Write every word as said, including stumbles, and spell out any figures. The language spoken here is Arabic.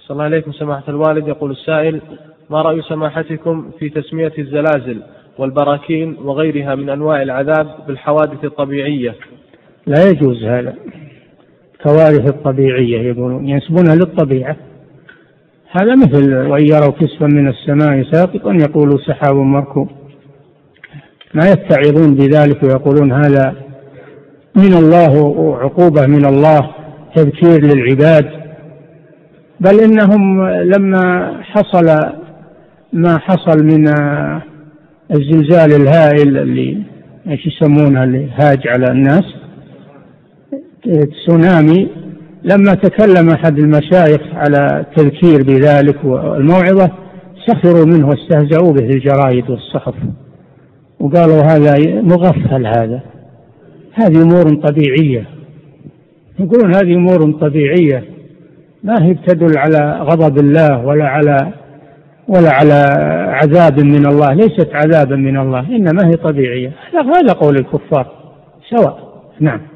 صلى الله عليكم سماحة الوالد. يقول السائل: ما رأي سماحتكم في تسمية الزلازل والبراكين وغيرها من أنواع العذاب بالحوادث الطبيعية؟ لا يجوز هذا. كوارث الطبيعية يقولون ينسبونها للطبيعة. هذا مثل وإن يروا كسفا من السماء ساقطا يقولوا سحاب مركوم. ما يتعظون بذلك ويقولون هذا من الله وعقوبة من الله، تذكير للعباد. بل إنهم لما حصل ما حصل من الزلزال الهائل اللي ايش يسمونها اللي هاج على الناس، تسونامي، لما تكلم أحد المشايخ على التذكير بذلك والموعظة سخروا منه واستهزأوا به الجرائد والصحف وقالوا هذا مغفل. هذا هذه أمور طبيعية، يقولون هذه أمور طبيعية ما هي تدل على غضب الله ولا على ولا على عذاب من الله. ليست عذابا من الله، إنما هي طبيعية. هذا قول الكفار سواء. نعم.